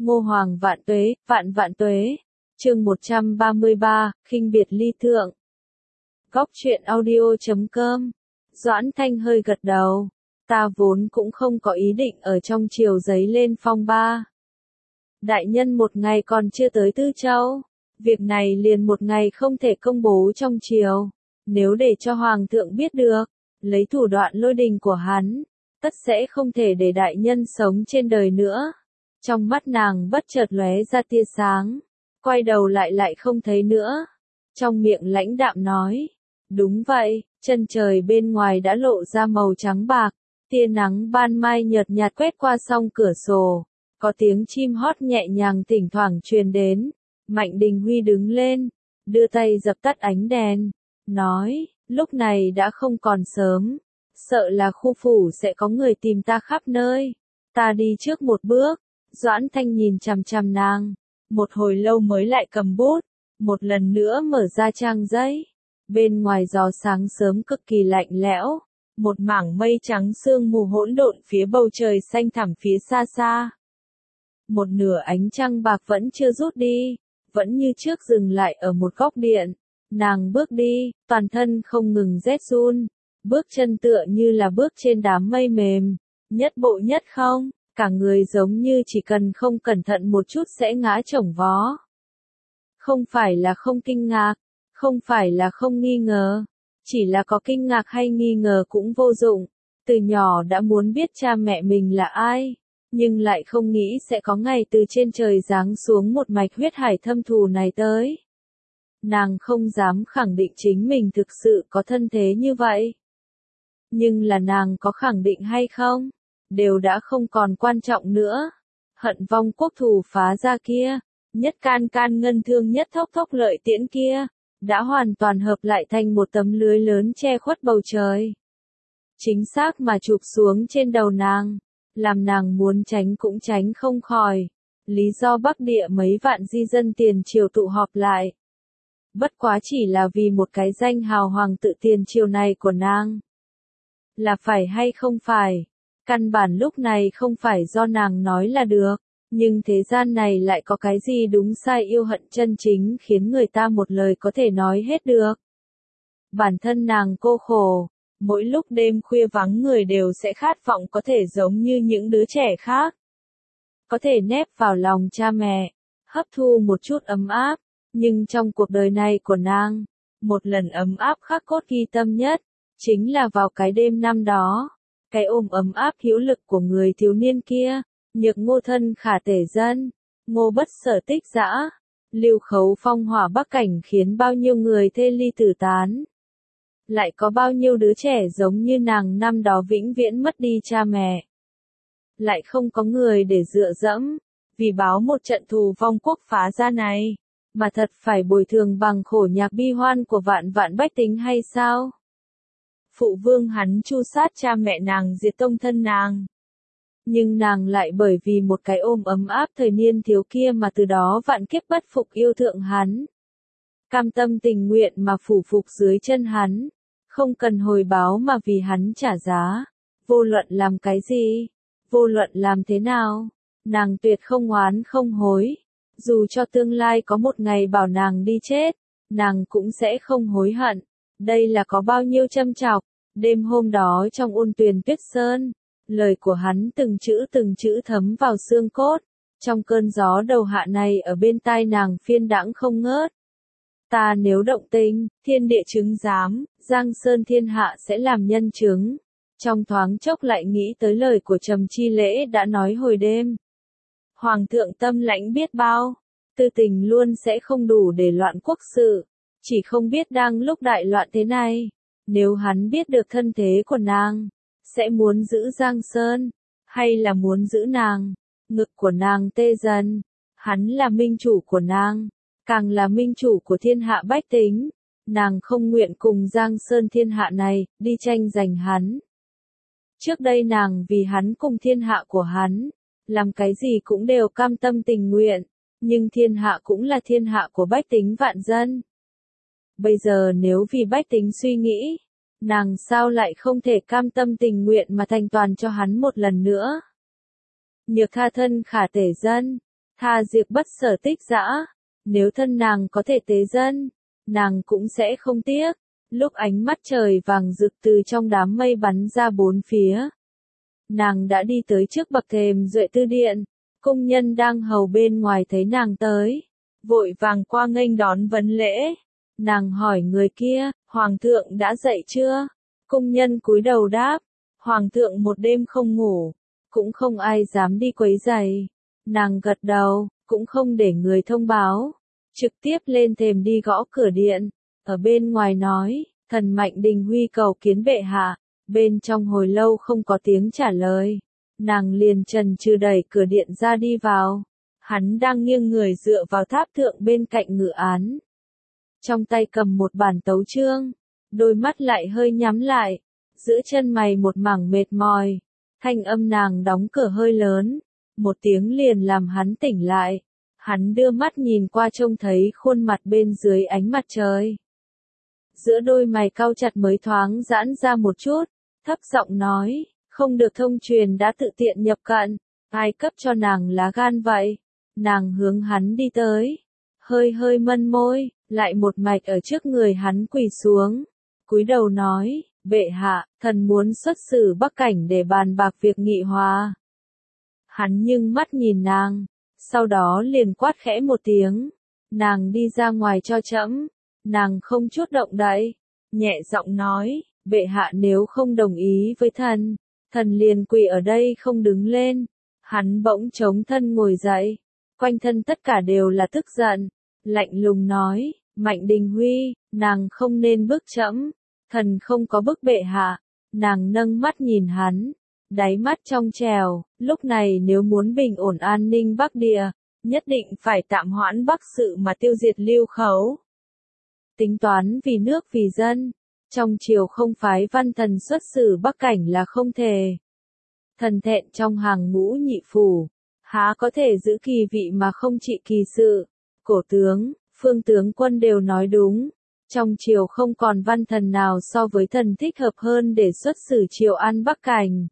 Ngô Hoàng vạn vạn tuế. Chương 133, khinh biệt ly thượng. Góc truyện audio.com. Doãn Thanh hơi gật đầu. Ta vốn cũng không có ý định ở trong triều giấy lên phong ba. Đại nhân một ngày còn chưa tới Tư Châu. Việc này liền một ngày không thể công bố trong triều. Nếu để cho Hoàng thượng biết được, lấy thủ đoạn lôi đình của hắn, tất sẽ không thể để đại nhân sống trên đời nữa. Trong mắt nàng bất chợt lóe ra tia sáng, quay đầu lại không thấy nữa. Trong miệng lãnh đạm nói, đúng vậy, chân trời bên ngoài đã lộ ra màu trắng bạc, tia nắng ban mai nhợt nhạt quét qua song cửa sổ, có tiếng chim hót nhẹ nhàng thỉnh thoảng truyền đến. Mạnh Đình Huy đứng lên, đưa tay dập tắt ánh đèn, nói, lúc này đã không còn sớm, sợ là khu phủ sẽ có người tìm ta khắp nơi, ta đi trước một bước. Doãn Thanh nhìn chằm chằm nàng, một hồi lâu mới lại cầm bút, một lần nữa mở ra trang giấy. Bên ngoài gió sáng sớm cực kỳ lạnh lẽo, một mảng mây trắng sương mù hỗn độn phía bầu trời xanh thẳm phía xa xa. Một nửa ánh trăng bạc vẫn chưa rút đi, vẫn như trước dừng lại ở một góc điện. Nàng bước đi, toàn thân không ngừng rét run, bước chân tựa như là bước trên đám mây mềm, nhất bộ nhất không. Cả người giống như chỉ cần không cẩn thận một chút sẽ ngã chổng vó. Không phải là không kinh ngạc, không phải là không nghi ngờ, chỉ là có kinh ngạc hay nghi ngờ cũng vô dụng. Từ nhỏ đã muốn biết cha mẹ mình là ai, nhưng lại không nghĩ sẽ có ngày từ trên trời giáng xuống một mạch huyết hải thâm thù này tới. Nàng không dám khẳng định chính mình thực sự có thân thế như vậy. Nhưng là nàng có khẳng định hay không? Đều đã không còn quan trọng nữa. Hận vong quốc thù phá ra kia, nhất can ngân thương nhất thốc lợi tiễn kia, đã hoàn toàn hợp lại thành một tấm lưới lớn che khuất bầu trời. Chính xác mà chụp xuống trên đầu nàng, làm nàng muốn tránh cũng tránh không khỏi. Lý do Bắc Địa mấy vạn di dân tiền triều tụ họp lại. Bất quá chỉ là vì một cái danh hào hoàng tự tiền triều này của nàng. Là phải hay không phải? Căn bản lúc này không phải do nàng nói là được, nhưng thế gian này lại có cái gì đúng sai yêu hận chân chính khiến người ta một lời có thể nói hết được. Bản thân nàng cô khổ, mỗi lúc đêm khuya vắng người đều sẽ khát vọng có thể giống như những đứa trẻ khác. Có thể nép vào lòng cha mẹ, hấp thu một chút ấm áp, nhưng trong cuộc đời này của nàng, một lần ấm áp khắc cốt ghi tâm nhất, chính là vào cái đêm năm đó. Cái ôm ấm áp hữu lực của người thiếu niên kia, nhược ngô thân khả tể dân, ngô bất sở tích dã, lưu khấu phong hỏa bắc cảnh khiến bao nhiêu người thê ly tử tán. Lại có bao nhiêu đứa trẻ giống như nàng năm đó vĩnh viễn mất đi cha mẹ. Lại không có người để dựa dẫm, vì báo một trận thù vong quốc phá ra này, mà thật phải bồi thường bằng khổ nhạc bi hoan của vạn vạn bách tính hay sao? Phụ vương hắn tru sát cha mẹ nàng diệt tông thân nàng. Nhưng nàng lại bởi vì một cái ôm ấm áp thời niên thiếu kia mà từ đó vạn kiếp bất phục yêu thượng hắn. Cam tâm tình nguyện mà phủ phục dưới chân hắn, không cần hồi báo mà vì hắn trả giá. Vô luận làm cái gì, vô luận làm thế nào, nàng tuyệt không oán không hối. Dù cho tương lai có một ngày bảo nàng đi chết, nàng cũng sẽ không hối hận. Đây là có bao nhiêu châm chọc. Đêm hôm đó trong ôn tuyền tuyết sơn, lời của hắn từng chữ thấm vào xương cốt. Trong cơn gió đầu hạ này ở bên tai nàng phiên đãng không ngớt. Ta nếu động tình, thiên địa chứng giám, Giang Sơn thiên hạ sẽ làm nhân chứng. Trong thoáng chốc lại nghĩ tới lời của Trầm Chi Lễ đã nói hồi đêm. Hoàng thượng tâm lãnh biết bao, tư tình luôn sẽ không đủ để loạn quốc sự. Chỉ không biết đang lúc đại loạn thế này, nếu hắn biết được thân thế của nàng, sẽ muốn giữ Giang Sơn, hay là muốn giữ nàng. Ngực của nàng tê dần, hắn là minh chủ của nàng, càng là minh chủ của thiên hạ bách tính. Nàng không nguyện cùng Giang Sơn thiên hạ này, đi tranh giành hắn. Trước đây nàng vì hắn cùng thiên hạ của hắn, làm cái gì cũng đều cam tâm tình nguyện, nhưng thiên hạ cũng là thiên hạ của bách tính vạn dân. Bây giờ nếu vì bách tính suy nghĩ, nàng sao lại không thể cam tâm tình nguyện mà thành toàn cho hắn một lần nữa. Nhược tha thân khả tể dân, Tha diệt bất sở tích dã, nếu thân nàng có thể tế dân, nàng cũng sẽ không tiếc. Lúc ánh mắt trời vàng rực từ trong đám mây bắn ra bốn phía, nàng đã đi tới trước bậc thềm Duệ Tư Điện. Cung nhân đang hầu bên ngoài thấy nàng tới, vội vàng qua nghênh đón vấn lễ. Nàng hỏi người kia, Hoàng thượng đã dậy chưa? Cung nhân cúi đầu đáp, Hoàng thượng một đêm không ngủ, cũng không ai dám đi quấy rầy. Nàng gật đầu, cũng không để người thông báo, trực tiếp lên thềm đi gõ cửa điện. Ở bên ngoài nói, thần Mạnh Đình Huy cầu kiến bệ hạ. Bên trong hồi lâu không có tiếng trả lời, nàng liền chần chừ đẩy cửa điện ra đi vào. Hắn đang nghiêng người dựa vào tháp thượng bên cạnh ngự án, trong tay cầm một bản tấu chương, đôi mắt lại hơi nhắm lại, giữa chân mày một mảng mệt mỏi. Thanh âm nàng đóng cửa hơi lớn, một tiếng liền làm hắn tỉnh lại. Hắn đưa mắt nhìn qua trông thấy khuôn mặt bên dưới ánh mặt trời. Giữa đôi mày cau chặt mới thoáng giãn ra một chút, thấp giọng nói, không được thông truyền đã tự tiện nhập cận, ai cấp cho nàng lá gan vậy? Nàng hướng hắn đi tới, hơi hơi mân môi, lại một mạch ở trước người hắn quỳ xuống, cúi đầu nói, bệ hạ, thần muốn xuất xử Bắc Cảnh để bàn bạc việc nghị hòa. Hắn nhưng mắt nhìn nàng, sau đó liền quát khẽ một tiếng, nàng đi ra ngoài cho trẫm. Nàng không chút động đậy, nhẹ giọng nói, bệ hạ nếu không đồng ý với thần, thần liền quỳ ở đây không đứng lên. Hắn bỗng chống thân ngồi dậy, quanh thân tất cả đều là tức giận, lạnh lùng nói, Mạnh Đình Huy, nàng không nên bức trẫm, thần không có bức bệ hạ. Nàng nâng mắt nhìn hắn, đáy mắt trong trèo, lúc này nếu muốn bình ổn an ninh Bắc Địa, nhất định phải tạm hoãn Bắc sự mà tiêu diệt Lưu Khấu. Tính toán vì nước vì dân, trong triều không phái văn thần xuất xử Bắc Cảnh là không thể. Thần thẹn trong hàng ngũ nhị phủ, há có thể giữ kỳ vị mà không trị kỳ sự. Cổ tướng, phương tướng quân đều nói đúng, trong triều không còn văn thần nào so với thần thích hợp hơn để xuất xử triều an Bắc Cảnh.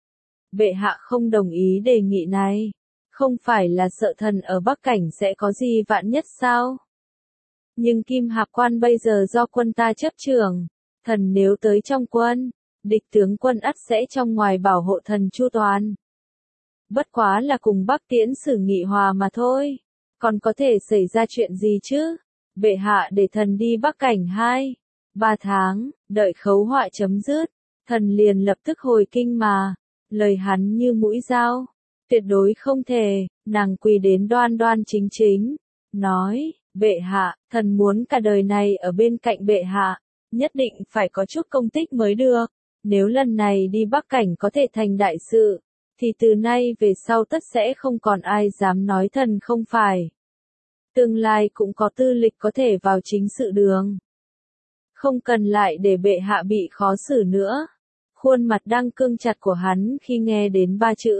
Bệ hạ không đồng ý đề nghị này, không phải là sợ thần ở Bắc Cảnh sẽ có gì vạn nhất sao? Nhưng Kim Hạp Quan bây giờ do quân ta chấp trưởng, thần nếu tới trong quân, địch tướng quân ắt sẽ trong ngoài bảo hộ thần chu toàn. Bất quá là cùng Bắc Tiễn xử nghị hòa mà thôi, còn có thể xảy ra chuyện gì chứ? Bệ hạ để thần đi Bắc Cảnh 2-3 tháng, đợi khấu họa chấm dứt, thần liền lập tức hồi kinh mà. Lời hắn như mũi dao, tuyệt đối không thể. Nàng quỳ đến đoan đoan chính chính, nói, bệ hạ, thần muốn cả đời này ở bên cạnh bệ hạ, nhất định phải có chút công tích mới được. Nếu lần này đi Bắc Cảnh có thể thành đại sự, thì từ nay về sau tất sẽ không còn ai dám nói thần không phải. Tương lai cũng có tư lịch có thể vào chính sự đường. Không cần lại để bệ hạ bị khó xử nữa. Khuôn mặt đang cương chặt của hắn khi nghe đến ba chữ.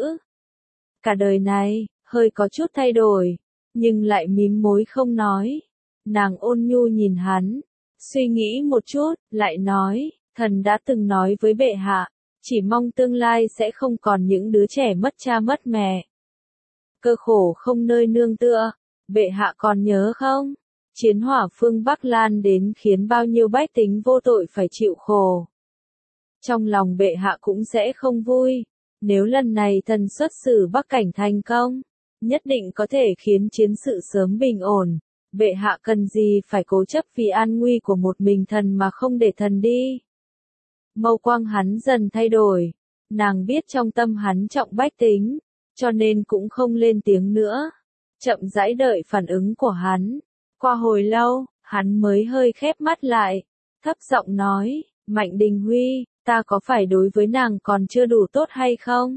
Cả đời này, hơi có chút thay đổi, nhưng lại mím môi không nói. Nàng ôn nhu nhìn hắn, suy nghĩ một chút, lại nói, thần đã từng nói với bệ hạ, chỉ mong tương lai sẽ không còn những đứa trẻ mất cha mất mẹ. Cơ khổ không nơi nương tựa, bệ hạ còn nhớ không? Chiến hỏa phương Bắc lan đến khiến bao nhiêu bách tính vô tội phải chịu khổ. Trong lòng bệ hạ cũng sẽ không vui, nếu lần này thần xuất xử Bắc Cảnh thành công, nhất định có thể khiến chiến sự sớm bình ổn. Bệ hạ cần gì phải cố chấp vì an nguy của một mình thần mà không để thần đi. Mâu quang hắn dần thay đổi, nàng biết trong tâm hắn trọng bách tính, cho nên cũng không lên tiếng nữa, chậm rãi đợi phản ứng của hắn. Qua hồi lâu, hắn mới hơi khép mắt lại, thấp giọng nói, Mạnh Đình Huy, ta có phải đối với nàng còn chưa đủ tốt hay không?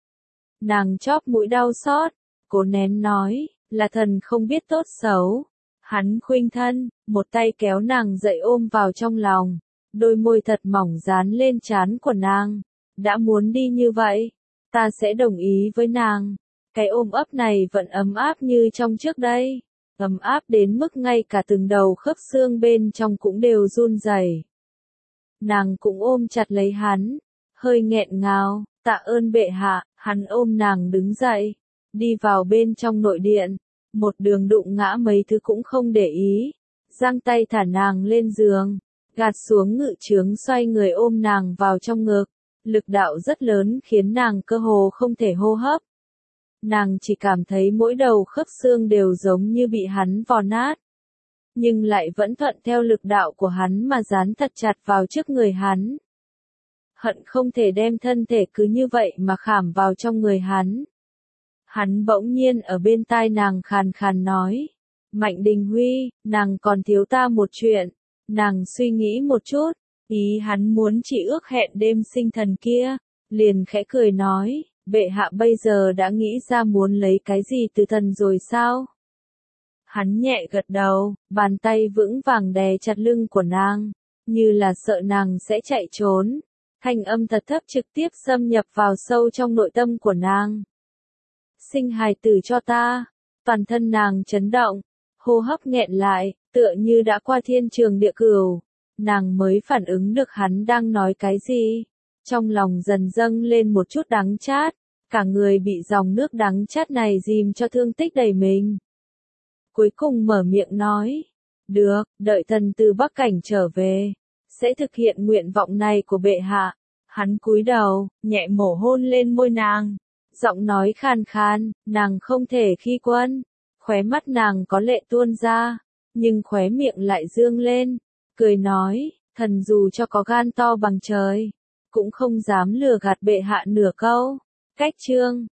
Nàng chóp mũi đau xót, cố nén nói, là thần không biết tốt xấu. Hắn khuynh thân, một tay kéo nàng dậy ôm vào trong lòng, đôi môi thật mỏng dán lên trán của nàng. Đã muốn đi như vậy, ta sẽ đồng ý với nàng. Cái ôm ấp này vẫn ấm áp như trong trước đây, ấm áp đến mức ngay cả từng đầu khớp xương bên trong cũng đều run rẩy. Nàng cũng ôm chặt lấy hắn, hơi nghẹn ngào, tạ ơn bệ hạ. Hắn ôm nàng đứng dậy, đi vào bên trong nội điện, một đường đụng ngã mấy thứ cũng không để ý, giang tay thả nàng lên giường, gạt xuống ngự trướng xoay người ôm nàng vào trong ngực, lực đạo rất lớn khiến nàng cơ hồ không thể hô hấp. Nàng chỉ cảm thấy mỗi đầu khớp xương đều giống như bị hắn vò nát, nhưng lại vẫn thuận theo lực đạo của hắn mà dán thật chặt vào trước người hắn. Hận không thể đem thân thể cứ như vậy mà khảm vào trong người hắn. Hắn bỗng nhiên ở bên tai nàng khàn khàn nói, Mạnh Đình Huy, nàng còn thiếu ta một chuyện. Nàng suy nghĩ một chút, ý hắn muốn chỉ ước hẹn đêm sinh thần kia, liền khẽ cười nói, bệ hạ bây giờ đã nghĩ ra muốn lấy cái gì từ thần rồi sao? Hắn nhẹ gật đầu, bàn tay vững vàng đè chặt lưng của nàng, như là sợ nàng sẽ chạy trốn. Thanh âm thật thấp trực tiếp xâm nhập vào sâu trong nội tâm của nàng. Sinh hài tử cho ta. Toàn thân nàng chấn động, hô hấp nghẹn lại, tựa như đã qua thiên trường địa cửu. Nàng mới phản ứng được hắn đang nói cái gì. Trong lòng dần dâng lên một chút đắng chát, cả người bị dòng nước đắng chát này dìm cho thương tích đầy mình. Cuối cùng mở miệng nói, được, đợi thần từ Bắc Cảnh trở về, sẽ thực hiện nguyện vọng này của bệ hạ. Hắn cúi đầu, nhẹ mổ hôn lên môi nàng, giọng nói khàn khàn, nàng không thể khi quân. Khóe mắt nàng có lệ tuôn ra, nhưng khóe miệng lại dương lên, cười nói, thần dù cho có gan to bằng trời, cũng không dám lừa gạt bệ hạ nửa câu. Cách chương